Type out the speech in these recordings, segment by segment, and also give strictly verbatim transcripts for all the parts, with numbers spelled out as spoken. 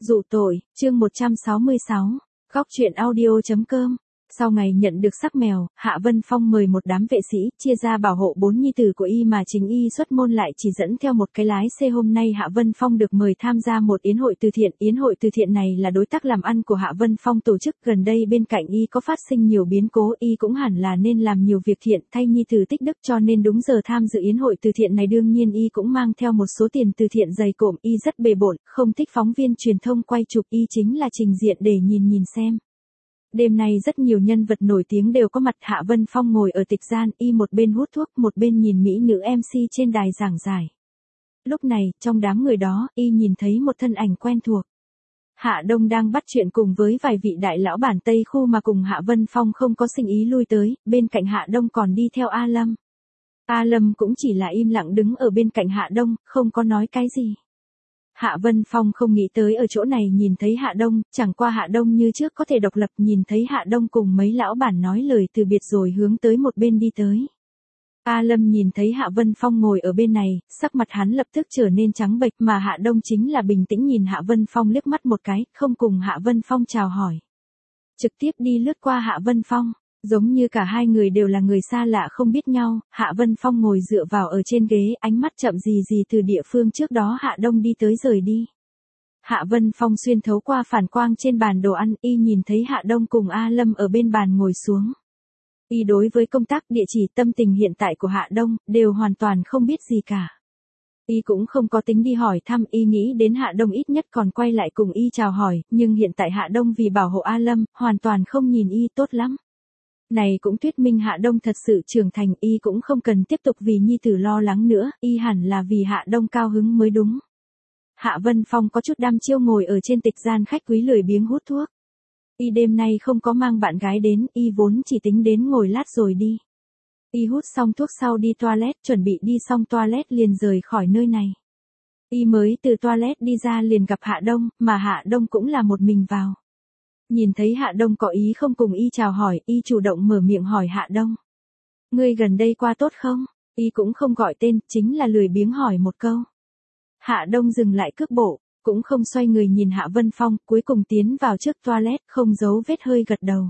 Dụ tội, chương một trăm sáu mươi sáu, góc truyện audio.com. Sau ngày nhận được sắc mèo, Hạ Vân Phong mời một đám vệ sĩ, chia ra bảo hộ bốn nhi tử của y mà chính y xuất môn lại chỉ dẫn theo một cái lái xe. Hôm nay Hạ Vân Phong được mời tham gia một yến hội từ thiện. Yến hội từ thiện này là đối tác làm ăn của Hạ Vân Phong tổ chức. Gần đây bên cạnh y có phát sinh nhiều biến cố, y cũng hẳn là nên làm nhiều việc thiện thay nhi tử tích đức, cho nên đúng giờ tham dự yến hội từ thiện này. Đương nhiên y cũng mang theo một số tiền từ thiện dày cộm. Y rất bề bộn, không thích phóng viên truyền thông quay chụp, y chính là trình diện để nhìn nhìn xem. Đêm nay rất nhiều nhân vật nổi tiếng đều có mặt. Hạ Vân Phong ngồi ở tịch gian, y một bên hút thuốc, một bên nhìn mỹ nữ em xê trên đài giảng giải. Lúc này, trong đám người đó, y nhìn thấy một thân ảnh quen thuộc. Hạ Đông đang bắt chuyện cùng với vài vị đại lão bản Tây khu mà cùng Hạ Vân Phong không có sinh ý lui tới, bên cạnh Hạ Đông còn đi theo A Lâm. A Lâm cũng chỉ là im lặng đứng ở bên cạnh Hạ Đông, không có nói cái gì. Hạ Vân Phong không nghĩ tới ở chỗ này nhìn thấy Hạ Đông, chẳng qua Hạ Đông như trước có thể độc lập, nhìn thấy Hạ Đông cùng mấy lão bản nói lời từ biệt rồi hướng tới một bên đi tới. A Lâm nhìn thấy Hạ Vân Phong ngồi ở bên này, sắc mặt hắn lập tức trở nên trắng bệch, mà Hạ Đông chính là bình tĩnh nhìn Hạ Vân Phong liếc mắt một cái, không cùng Hạ Vân Phong chào hỏi. Trực tiếp đi lướt qua Hạ Vân Phong. Giống như cả hai người đều là người xa lạ không biết nhau, Hạ Vân Phong ngồi dựa vào ở trên ghế, ánh mắt chậm gì gì từ địa phương trước đó Hạ Đông đi tới rời đi. Hạ Vân Phong xuyên thấu qua phản quang trên bàn đồ ăn, y nhìn thấy Hạ Đông cùng A Lâm ở bên bàn ngồi xuống. Y đối với công tác, địa chỉ, tâm tình hiện tại của Hạ Đông, đều hoàn toàn không biết gì cả. Y cũng không có tính đi hỏi thăm, y nghĩ đến Hạ Đông ít nhất còn quay lại cùng y chào hỏi, nhưng hiện tại Hạ Đông vì bảo hộ A Lâm, hoàn toàn không nhìn y tốt lắm. Này cũng thuyết minh Hạ Đông thật sự trưởng thành, y cũng không cần tiếp tục vì nhi tử lo lắng nữa, y hẳn là vì Hạ Đông cao hứng mới đúng. Hạ Vân Phong có chút đăm chiêu ngồi ở trên tịch gian khách quý lười biếng hút thuốc. Y đêm nay không có mang bạn gái đến, y vốn chỉ tính đến ngồi lát rồi đi. Y hút xong thuốc sau đi toilet, chuẩn bị đi xong toilet liền rời khỏi nơi này. Y mới từ toilet đi ra liền gặp Hạ Đông, mà Hạ Đông cũng là một mình vào. Nhìn thấy Hạ Đông có ý không cùng y chào hỏi, y chủ động mở miệng hỏi Hạ Đông. Ngươi gần đây qua tốt không? Y cũng không gọi tên, chính là lười biếng hỏi một câu. Hạ Đông dừng lại cước bộ, cũng không xoay người nhìn Hạ Vân Phong, cuối cùng tiến vào trước toilet, không giấu vết hơi gật đầu.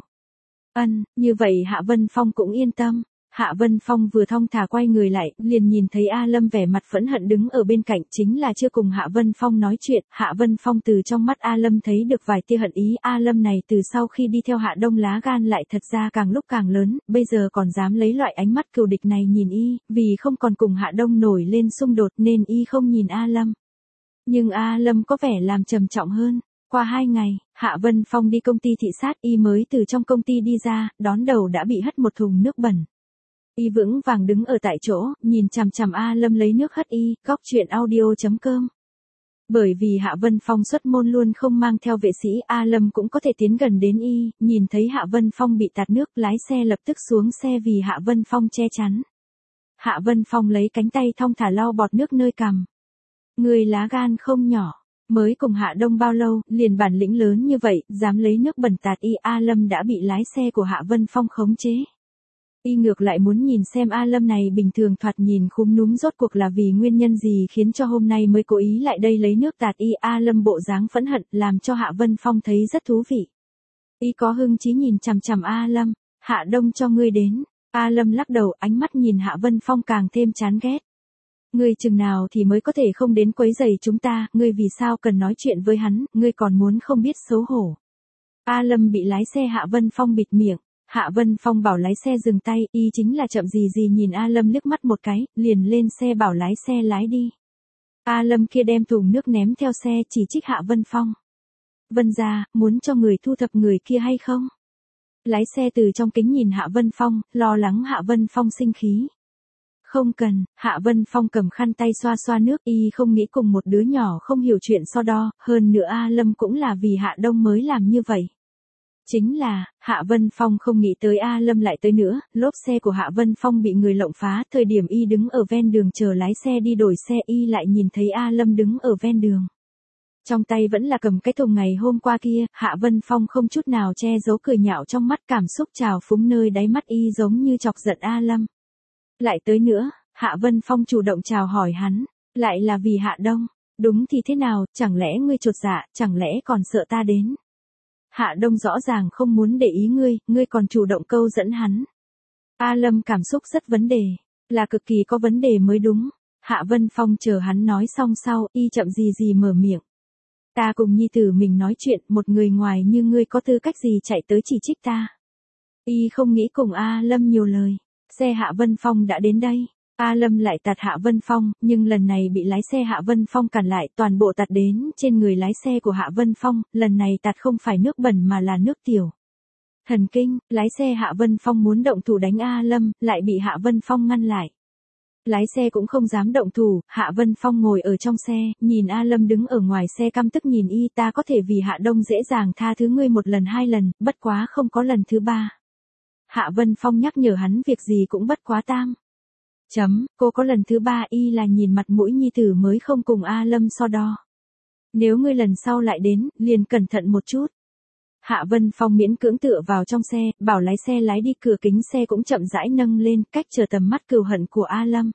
Ân, như vậy Hạ Vân Phong cũng yên tâm. Hạ Vân Phong vừa thong thả quay người lại, liền nhìn thấy A Lâm vẻ mặt phẫn hận đứng ở bên cạnh, chính là chưa cùng Hạ Vân Phong nói chuyện. Hạ Vân Phong từ trong mắt A Lâm thấy được vài tia hận ý. A Lâm này từ sau khi đi theo Hạ Đông lá gan lại thật ra càng lúc càng lớn, bây giờ còn dám lấy loại ánh mắt cừu địch này nhìn y, vì không còn cùng Hạ Đông nổi lên xung đột nên y không nhìn A Lâm. Nhưng A Lâm có vẻ làm trầm trọng hơn. Qua hai ngày, Hạ Vân Phong đi công ty thị sát, y mới từ trong công ty đi ra, đón đầu đã bị hất một thùng nước bẩn. Y vững vàng đứng ở tại chỗ, nhìn chằm chằm A Lâm lấy nước hất y, góc truyện audio.com. Bởi vì Hạ Vân Phong xuất môn luôn không mang theo vệ sĩ, A Lâm cũng có thể tiến gần đến y, nhìn thấy Hạ Vân Phong bị tạt nước, lái xe lập tức xuống xe vì Hạ Vân Phong che chắn. Hạ Vân Phong lấy cánh tay thong thả lau bọt nước nơi cằm. Người lá gan không nhỏ, mới cùng Hạ Đông bao lâu, liền bản lĩnh lớn như vậy, dám lấy nước bẩn tạt y. A Lâm đã bị lái xe của Hạ Vân Phong khống chế. Y ngược lại muốn nhìn xem A Lâm này bình thường thoạt nhìn khúm núm rốt cuộc là vì nguyên nhân gì khiến cho hôm nay mới cố ý lại đây lấy nước tạt y. A Lâm bộ dáng phẫn hận làm cho Hạ Vân Phong thấy rất thú vị. Y có hưng chí nhìn chằm chằm A Lâm. Hạ Đông cho ngươi đến. A Lâm lắc đầu, ánh mắt nhìn Hạ Vân Phong càng thêm chán ghét. Ngươi chừng nào thì mới có thể không đến quấy rầy chúng ta, ngươi vì sao cần nói chuyện với hắn, ngươi còn muốn không biết xấu hổ. A Lâm bị lái xe Hạ Vân Phong bịt miệng. Hạ Vân Phong bảo lái xe dừng tay, y chính là chậm gì gì nhìn A Lâm liếc mắt một cái, liền lên xe bảo lái xe lái đi. A Lâm kia đem thùng nước ném theo xe chỉ trích Hạ Vân Phong. Vân gia, muốn cho người thu thập người kia hay không? Lái xe từ trong kính nhìn Hạ Vân Phong, lo lắng Hạ Vân Phong sinh khí. Không cần, Hạ Vân Phong cầm khăn tay xoa xoa nước, y không nghĩ cùng một đứa nhỏ không hiểu chuyện so đo, hơn nữa A Lâm cũng là vì Hạ Đông mới làm như vậy. Chính là, Hạ Vân Phong không nghĩ tới A Lâm lại tới nữa, lốp xe của Hạ Vân Phong bị người lộng phá, thời điểm y đứng ở ven đường chờ lái xe đi đổi xe y lại nhìn thấy A Lâm đứng ở ven đường. Trong tay vẫn là cầm cái thùng ngày hôm qua kia, Hạ Vân Phong không chút nào che giấu cười nhạo trong mắt, cảm xúc trào phúng nơi đáy mắt y giống như chọc giận A Lâm. Lại tới nữa, Hạ Vân Phong chủ động chào hỏi hắn, lại là vì Hạ Đông. Đúng thì thế nào, chẳng lẽ ngươi chột dạ, chẳng lẽ còn sợ ta đến? Hạ Đông rõ ràng không muốn để ý ngươi, ngươi còn chủ động câu dẫn hắn. A Lâm cảm xúc rất vấn đề, là cực kỳ có vấn đề mới đúng. Hạ Vân Phong chờ hắn nói xong sau, y chậm gì gì mở miệng. Ta cùng nhi tử mình nói chuyện, một người ngoài như ngươi có tư cách gì chạy tới chỉ trích ta. Y không nghĩ cùng A Lâm nhiều lời. Xe Hạ Vân Phong đã đến đây. A Lâm lại tạt Hạ Vân Phong, nhưng lần này bị lái xe Hạ Vân Phong cản lại, toàn bộ tạt đến trên người lái xe của Hạ Vân Phong, lần này tạt không phải nước bẩn mà là nước tiểu. Thần kinh, lái xe Hạ Vân Phong muốn động thủ đánh A Lâm, lại bị Hạ Vân Phong ngăn lại. Lái xe cũng không dám động thủ, Hạ Vân Phong ngồi ở trong xe, nhìn A Lâm đứng ở ngoài xe căm tức nhìn y, ta có thể vì Hạ Đông dễ dàng tha thứ ngươi một lần hai lần, bất quá không có lần thứ ba. Hạ Vân Phong nhắc nhở hắn việc gì cũng bất quá tam. Chấm, cô có lần thứ ba y là nhìn mặt mũi nhi tử mới không cùng A Lâm so đo. Nếu ngươi lần sau lại đến, liền cẩn thận một chút. Hạ Vân Phong miễn cưỡng tựa vào trong xe, bảo lái xe lái đi, cửa kính xe cũng chậm rãi nâng lên, cách trở tầm mắt cừu hận của A Lâm.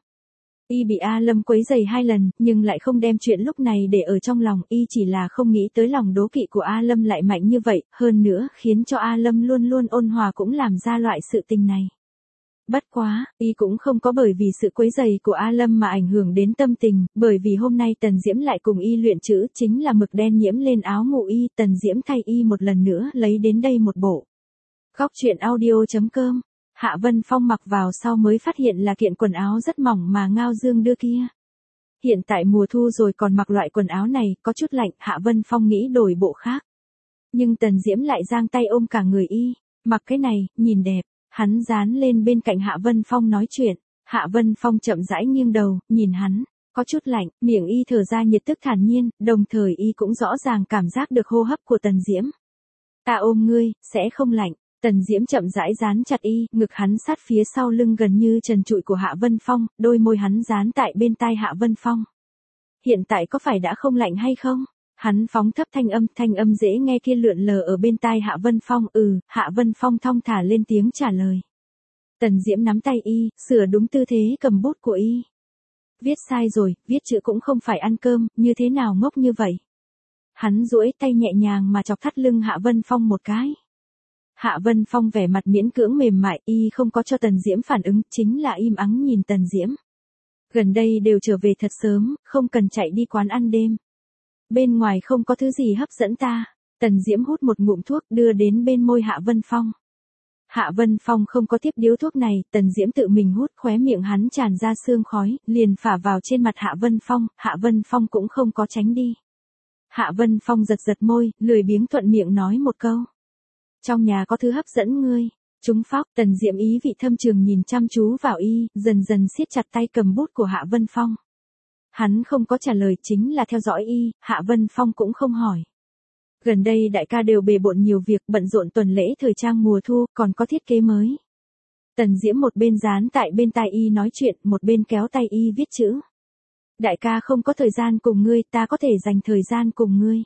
Y bị A Lâm quấy rầy hai lần, nhưng lại không đem chuyện lúc này để ở trong lòng, y chỉ là không nghĩ tới lòng đố kỵ của A Lâm lại mạnh như vậy, hơn nữa, khiến cho A Lâm luôn luôn ôn hòa cũng làm ra loại sự tình này. Bất quá, y cũng không có bởi vì sự quấy rầy của A Lâm mà ảnh hưởng đến tâm tình, bởi vì hôm nay Tần Diễm lại cùng y luyện chữ, chính là mực đen nhiễm lên áo ngủ y, Tần Diễm thay y một lần nữa lấy đến đây một bộ. Góc truyện audio chấm com. Hạ Vân Phong mặc vào sau mới phát hiện là kiện quần áo rất mỏng mà Ngao Dương đưa kia. Hiện tại mùa thu rồi còn mặc loại quần áo này, có chút lạnh, Hạ Vân Phong nghĩ đổi bộ khác. Nhưng Tần Diễm lại giang tay ôm cả người y, mặc cái này, nhìn đẹp. Hắn dán lên bên cạnh Hạ Vân Phong nói chuyện, Hạ Vân Phong chậm rãi nghiêng đầu, nhìn hắn, có chút lạnh, miệng y thở ra nhiệt tức thản nhiên, đồng thời y cũng rõ ràng cảm giác được hô hấp của Tần Diễm. Ta ôm ngươi, sẽ không lạnh. Tần Diễm chậm rãi dán chặt y, ngực hắn sát phía sau lưng gần như trần trụi của Hạ Vân Phong, đôi môi hắn dán tại bên tai Hạ Vân Phong. Hiện tại có phải đã không lạnh hay không? Hắn phóng thấp thanh âm, thanh âm dễ nghe kia lượn lờ ở bên tai Hạ Vân Phong, ừ, Hạ Vân Phong thong thả lên tiếng trả lời. Tần Diễm nắm tay y, sửa đúng tư thế cầm bút của y. Viết sai rồi, viết chữ cũng không phải ăn cơm, như thế nào ngốc như vậy? Hắn duỗi tay nhẹ nhàng mà chọc thắt lưng Hạ Vân Phong một cái. Hạ Vân Phong vẻ mặt miễn cưỡng mềm mại, y không có cho Tần Diễm phản ứng, chính là im ắng nhìn Tần Diễm. Gần đây đều trở về thật sớm, không cần chạy đi quán ăn đêm. Bên ngoài không có thứ gì hấp dẫn ta. Tần Diễm hút một ngụm thuốc đưa đến bên môi Hạ Vân Phong. Hạ Vân Phong không có tiếp điếu thuốc này, Tần Diễm tự mình hút, khóe miệng hắn tràn ra sương khói, liền phả vào trên mặt Hạ Vân Phong, Hạ Vân Phong cũng không có tránh đi. Hạ Vân Phong giật giật môi, lười biếng thuận miệng nói một câu. Trong nhà có thứ hấp dẫn ngươi. Trúng phóc, Tần Diễm ý vị thâm trường nhìn chăm chú vào y, dần dần siết chặt tay cầm bút của Hạ Vân Phong. Hắn không có trả lời, chính là theo dõi y, Hạ Vân Phong cũng không hỏi. Gần đây đại ca đều bề bộn nhiều việc, bận rộn tuần lễ thời trang mùa thu, còn có thiết kế mới. Tần Diễm một bên dán tại bên tai y nói chuyện, một bên kéo tay y viết chữ. Đại ca không có thời gian cùng ngươi, ta có thể dành thời gian cùng ngươi.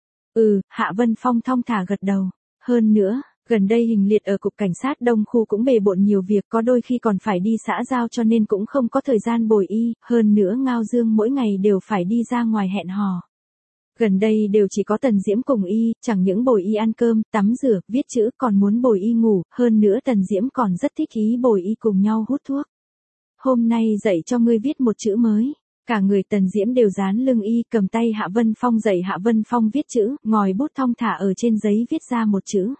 Ừ, Hạ Vân Phong thong thả gật đầu. Hơn nữa, gần đây Hình Liệt ở cục cảnh sát Đông khu cũng bề bộn nhiều việc, có đôi khi còn phải đi xã giao cho nên cũng không có thời gian bồi y, hơn nữa Ngao Dương mỗi ngày đều phải đi ra ngoài hẹn hò. Gần đây đều chỉ có Tần Diễm cùng y, chẳng những bồi y ăn cơm, tắm rửa, viết chữ, còn muốn bồi y ngủ, hơn nữa Tần Diễm còn rất thích ý bồi y cùng nhau hút thuốc. Hôm nay dạy cho ngươi viết một chữ mới. Cả người Tần Diễm đều dán lưng y, cầm tay Hạ Vân Phong dạy Hạ Vân Phong viết chữ, ngòi bút thong thả ở trên giấy viết ra một chữ.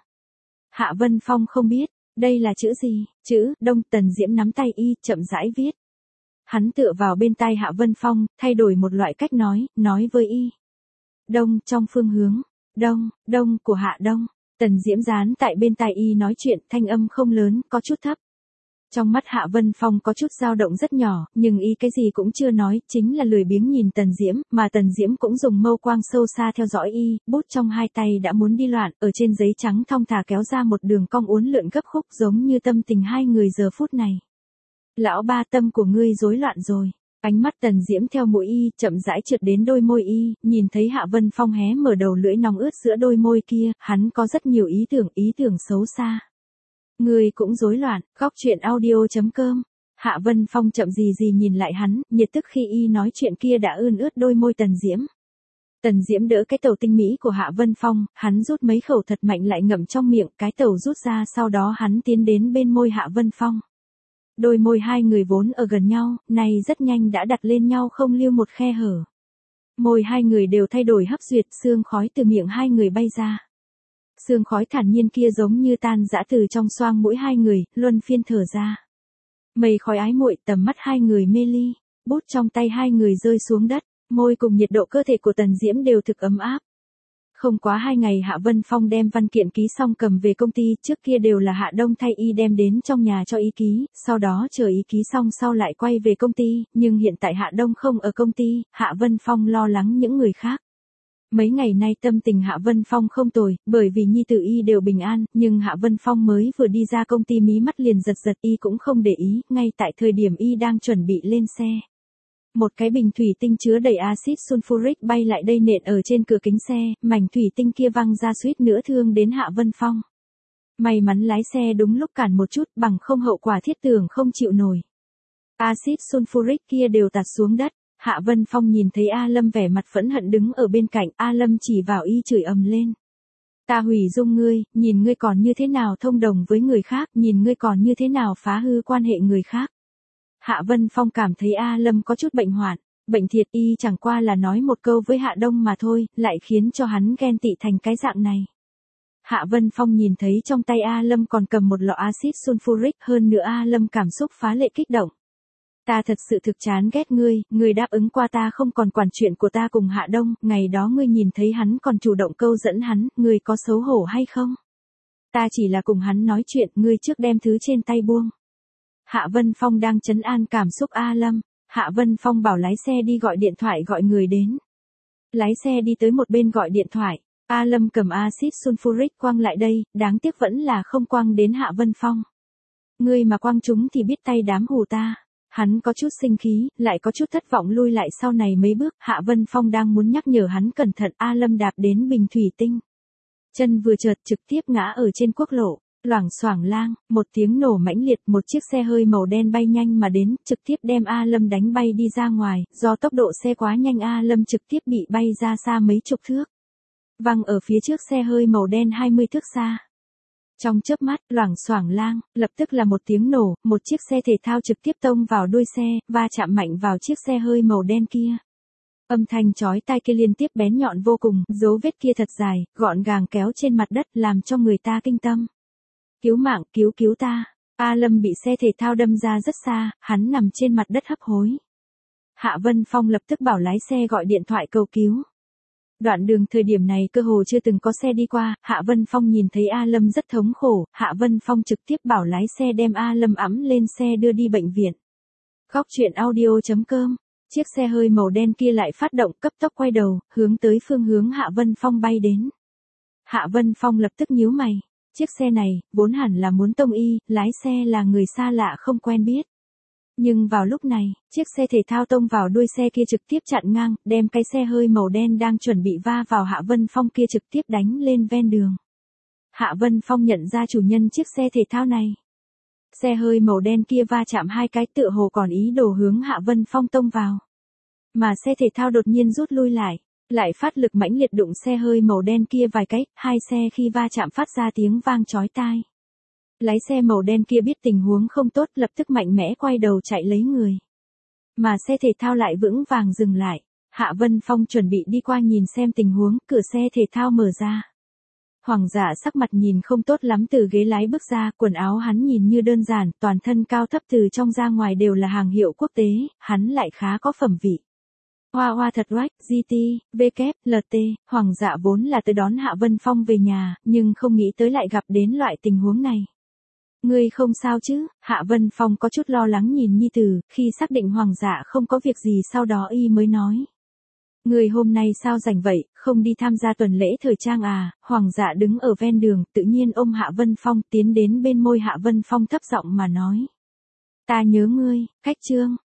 Hạ Vân Phong không biết, đây là chữ gì, chữ Đông. Tần Diễm nắm tay y, chậm rãi viết. Hắn tựa vào bên tai Hạ Vân Phong, thay đổi một loại cách nói, nói với y. Đông, trong phương hướng, Đông, Đông của Hạ Đông. Tần Diễm dán tại bên tai y nói chuyện, thanh âm không lớn, có chút thấp. Trong mắt Hạ Vân Phong có chút dao động rất nhỏ, nhưng y cái gì cũng chưa nói, chính là lười biếng nhìn Tần Diễm, mà Tần Diễm cũng dùng mâu quang sâu xa theo dõi y, bút trong hai tay đã muốn đi loạn, ở trên giấy trắng thong thả kéo ra một đường cong uốn lượn gấp khúc giống như tâm tình hai người giờ phút này. Lão ba, tâm của ngươi rối loạn rồi. Ánh mắt Tần Diễm theo mũi y, chậm rãi trượt đến đôi môi y, nhìn thấy Hạ Vân Phong hé mở đầu lưỡi nóng ướt giữa đôi môi kia, hắn có rất nhiều ý tưởng, ý tưởng xấu xa. Ngươi cũng rối loạn, góc truyện audio chấm com. Hạ Vân Phong chậm gì gì nhìn lại hắn, nhiệt tức khi y nói chuyện kia đã ươn ướt đôi môi Tần Diễm. Tần Diễm đỡ cái tàu tinh mỹ của Hạ Vân Phong, hắn rút mấy khẩu thật mạnh lại ngậm trong miệng, cái tàu rút ra sau đó hắn tiến đến bên môi Hạ Vân Phong. Đôi môi hai người vốn ở gần nhau, này rất nhanh đã đặt lên nhau không lưu một khe hở. Môi hai người đều thay đổi hấp duyệt, sương khói từ miệng hai người bay ra. Sương khói thản nhiên kia giống như tan rã từ trong xoang mũi hai người, luân phiên thở ra. Mây khói ái muội, tầm mắt hai người mê ly, bút trong tay hai người rơi xuống đất, môi cùng nhiệt độ cơ thể của Tần Diễm đều thực ấm áp. Không quá hai ngày Hạ Vân Phong đem văn kiện ký xong cầm về công ty, trước kia đều là Hạ Đông thay y đem đến trong nhà cho ý ký, sau đó chờ ý ký xong sau lại quay về công ty, nhưng hiện tại Hạ Đông không ở công ty, Hạ Vân Phong lo lắng những người khác. Mấy ngày nay tâm tình Hạ Vân Phong không tồi, bởi vì nhi tử y đều bình an, nhưng Hạ Vân Phong mới vừa đi ra công ty mí mắt liền giật giật, y cũng không để ý, ngay tại thời điểm y đang chuẩn bị lên xe. Một cái bình thủy tinh chứa đầy axit sulfuric bay lại đây nện ở trên cửa kính xe, mảnh thủy tinh kia văng ra suýt nữa thương đến Hạ Vân Phong. May mắn lái xe đúng lúc cản một chút, bằng không hậu quả thiết tưởng không chịu nổi. Axit sulfuric kia đều tạt xuống đất. Hạ Vân Phong nhìn thấy A Lâm vẻ mặt phẫn hận đứng ở bên cạnh, A Lâm chỉ vào y chửi ầm lên. Ta hủy dung ngươi, nhìn ngươi còn như thế nào thông đồng với người khác, nhìn ngươi còn như thế nào phá hư quan hệ người khác. Hạ Vân Phong cảm thấy A Lâm có chút bệnh hoạn, bệnh thiệt, y chẳng qua là nói một câu với Hạ Đông mà thôi, lại khiến cho hắn ghen tị thành cái dạng này. Hạ Vân Phong nhìn thấy trong tay A Lâm còn cầm một lọ axit sulfuric, hơn nữa A Lâm cảm xúc phá lệ kích động. Ta thật sự thực chán ghét ngươi, ngươi đáp ứng qua ta không còn quản chuyện của ta cùng Hạ Đông, ngày đó ngươi nhìn thấy hắn còn chủ động câu dẫn hắn, ngươi có xấu hổ hay không? Ta chỉ là cùng hắn nói chuyện, ngươi trước đem thứ trên tay buông. Hạ Vân Phong đang trấn an cảm xúc A Lâm, Hạ Vân Phong bảo lái xe đi gọi điện thoại gọi người đến. Lái xe đi tới một bên gọi điện thoại, A Lâm cầm axit sulfuric quăng lại đây, đáng tiếc vẫn là không quăng đến Hạ Vân Phong. Ngươi mà quăng chúng thì biết tay đám hù ta. Hắn có chút sinh khí, lại có chút thất vọng lui lại sau này mấy bước, Hạ Vân Phong đang muốn nhắc nhở hắn cẩn thận, A Lâm đạp đến bình thủy tinh. Chân vừa trượt trực tiếp ngã ở trên quốc lộ, loảng xoảng lang, một tiếng nổ mãnh liệt, một chiếc xe hơi màu đen bay nhanh mà đến, trực tiếp đem A Lâm đánh bay đi ra ngoài, do tốc độ xe quá nhanh A Lâm trực tiếp bị bay ra xa mấy chục thước. Văng ở phía trước xe hơi màu đen hai mươi thước xa. Trong chớp mắt, loảng xoảng lang, lập tức là một tiếng nổ, một chiếc xe thể thao trực tiếp tông vào đuôi xe, va chạm mạnh vào chiếc xe hơi màu đen kia. Âm thanh chói tai kia liên tiếp bén nhọn vô cùng, dấu vết kia thật dài, gọn gàng kéo trên mặt đất làm cho người ta kinh tâm. Cứu mạng, cứu cứu ta. A Lâm bị xe thể thao đâm ra rất xa, hắn nằm trên mặt đất hấp hối. Hạ Vân Phong lập tức bảo lái xe gọi điện thoại cầu cứu. Đoạn đường thời điểm này cơ hồ chưa từng có xe đi qua, Hạ Vân Phong nhìn thấy A Lâm rất thống khổ, Hạ Vân Phong trực tiếp bảo lái xe đem A Lâm ẵm lên xe đưa đi bệnh viện. Góc truyện audio chấm com, chiếc xe hơi màu đen kia lại phát động cấp tốc quay đầu, hướng tới phương hướng Hạ Vân Phong bay đến. Hạ Vân Phong lập tức nhíu mày, chiếc xe này, vốn hẳn là muốn tông y, lái xe là người xa lạ không quen biết. Nhưng vào lúc này, chiếc xe thể thao tông vào đuôi xe kia trực tiếp chặn ngang, đem cái xe hơi màu đen đang chuẩn bị va vào Hạ Vân Phong kia trực tiếp đánh lên ven đường. Hạ Vân Phong nhận ra chủ nhân chiếc xe thể thao này. Xe hơi màu đen kia va chạm hai cái tựa hồ còn ý đồ hướng Hạ Vân Phong tông vào. Mà xe thể thao đột nhiên rút lui lại, lại phát lực mãnh liệt đụng xe hơi màu đen kia vài cái, hai xe khi va chạm phát ra tiếng vang chói tai. Lái xe màu đen kia biết tình huống không tốt lập tức mạnh mẽ quay đầu chạy lấy người. Mà xe thể thao lại vững vàng dừng lại. Hạ Vân Phong chuẩn bị đi qua nhìn xem tình huống, cửa xe thể thao mở ra. Hoàng giả sắc mặt nhìn không tốt lắm từ ghế lái bước ra, quần áo hắn nhìn như đơn giản, toàn thân cao thấp từ trong ra ngoài đều là hàng hiệu quốc tế, hắn lại khá có phẩm vị. Hoa hoa thật rách, giê tê, vê kép, lờ tê, Hoàng giả vốn là tới đón Hạ Vân Phong về nhà, nhưng không nghĩ tới lại gặp đến loại tình huống này. Ngươi không sao chứ? Hạ Vân Phong có chút lo lắng nhìn nhi tử, khi xác định Hoàng dạ không có việc gì sau đó y mới nói. Ngươi hôm nay sao rảnh vậy, không đi tham gia tuần lễ thời trang à? Hoàng dạ đứng ở ven đường, tự nhiên ôm Hạ Vân Phong tiến đến bên môi Hạ Vân Phong thấp giọng mà nói. Ta nhớ ngươi, cách chương,